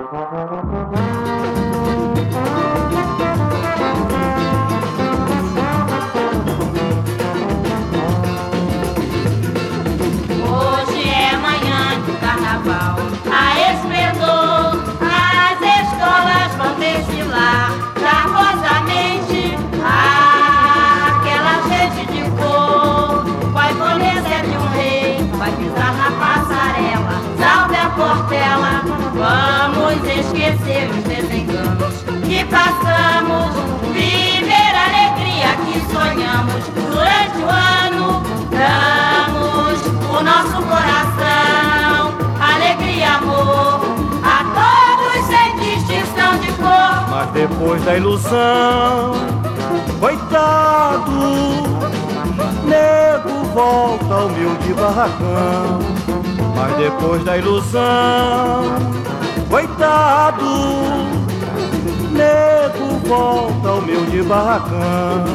Hoje é manhã de carnaval, a esplendor, as escolas vão desfilar charmosamente. Aquela gente de cor, com a imponência de um rei, vai pisar na passarela, salve a portela. Vamos esquecer os desenganos que passamos, viver a alegria que sonhamos durante o ano. Damos o nosso coração, alegria e amor a todos sem distinção de cor. Mas depois da ilusão, coitado, nego volta ao humilde barracão. Mas depois da ilusão, coitado, nego volta ao humilde barracão.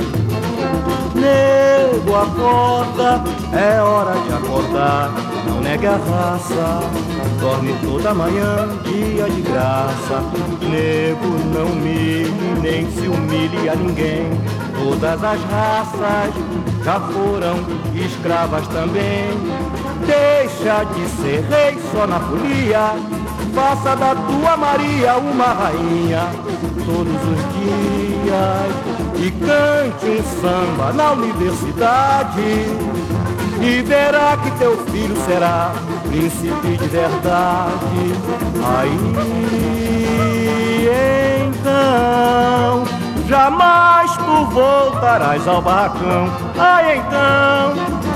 Nego, acorda, é hora de acordar. Não negue a raça, dorme toda manhã, dia de graça. Nego, não humilhe, nem se humilhe a ninguém. Todas as raças já foram escravas também. Deixa de ser rei só na folia, faça da tua Maria uma rainha todos os dias. E cante um samba na universidade, e verá que teu filho será príncipe de verdade. Aí então jamais tu voltarás ao barracão. Aí então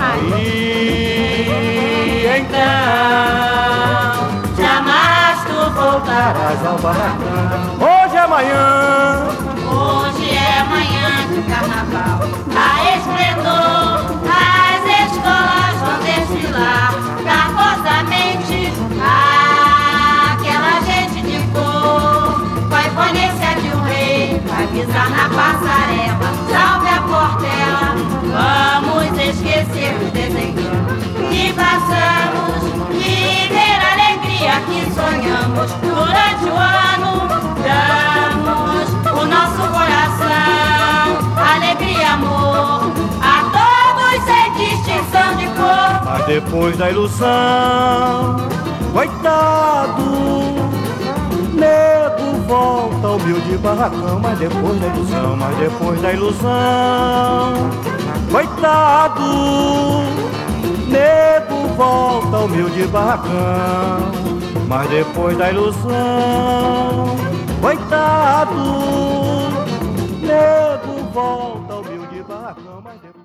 jamais tu voltarás ao barracão. Hoje é amanhã. Hoje é manhã de carnaval, a esplendor, as escolas vão desfilar charmosamente. Aquela gente de cor, com a imponência de um rei, vai pisar na passarela, salve a portela. Vamos esquecer os desenganos que passamos, viver a alegria que sonhamos durante o ano. Damos o nosso coração, alegria e amor a todos sem distinção de cor. Mas depois da ilusão, coitado, nego volta ao humilde barracão. Mas depois da ilusão, coitado, nego volta ao humilde barracão. Mas depois da ilusão, coitado, nego volta ao humilde barracão. Mas depois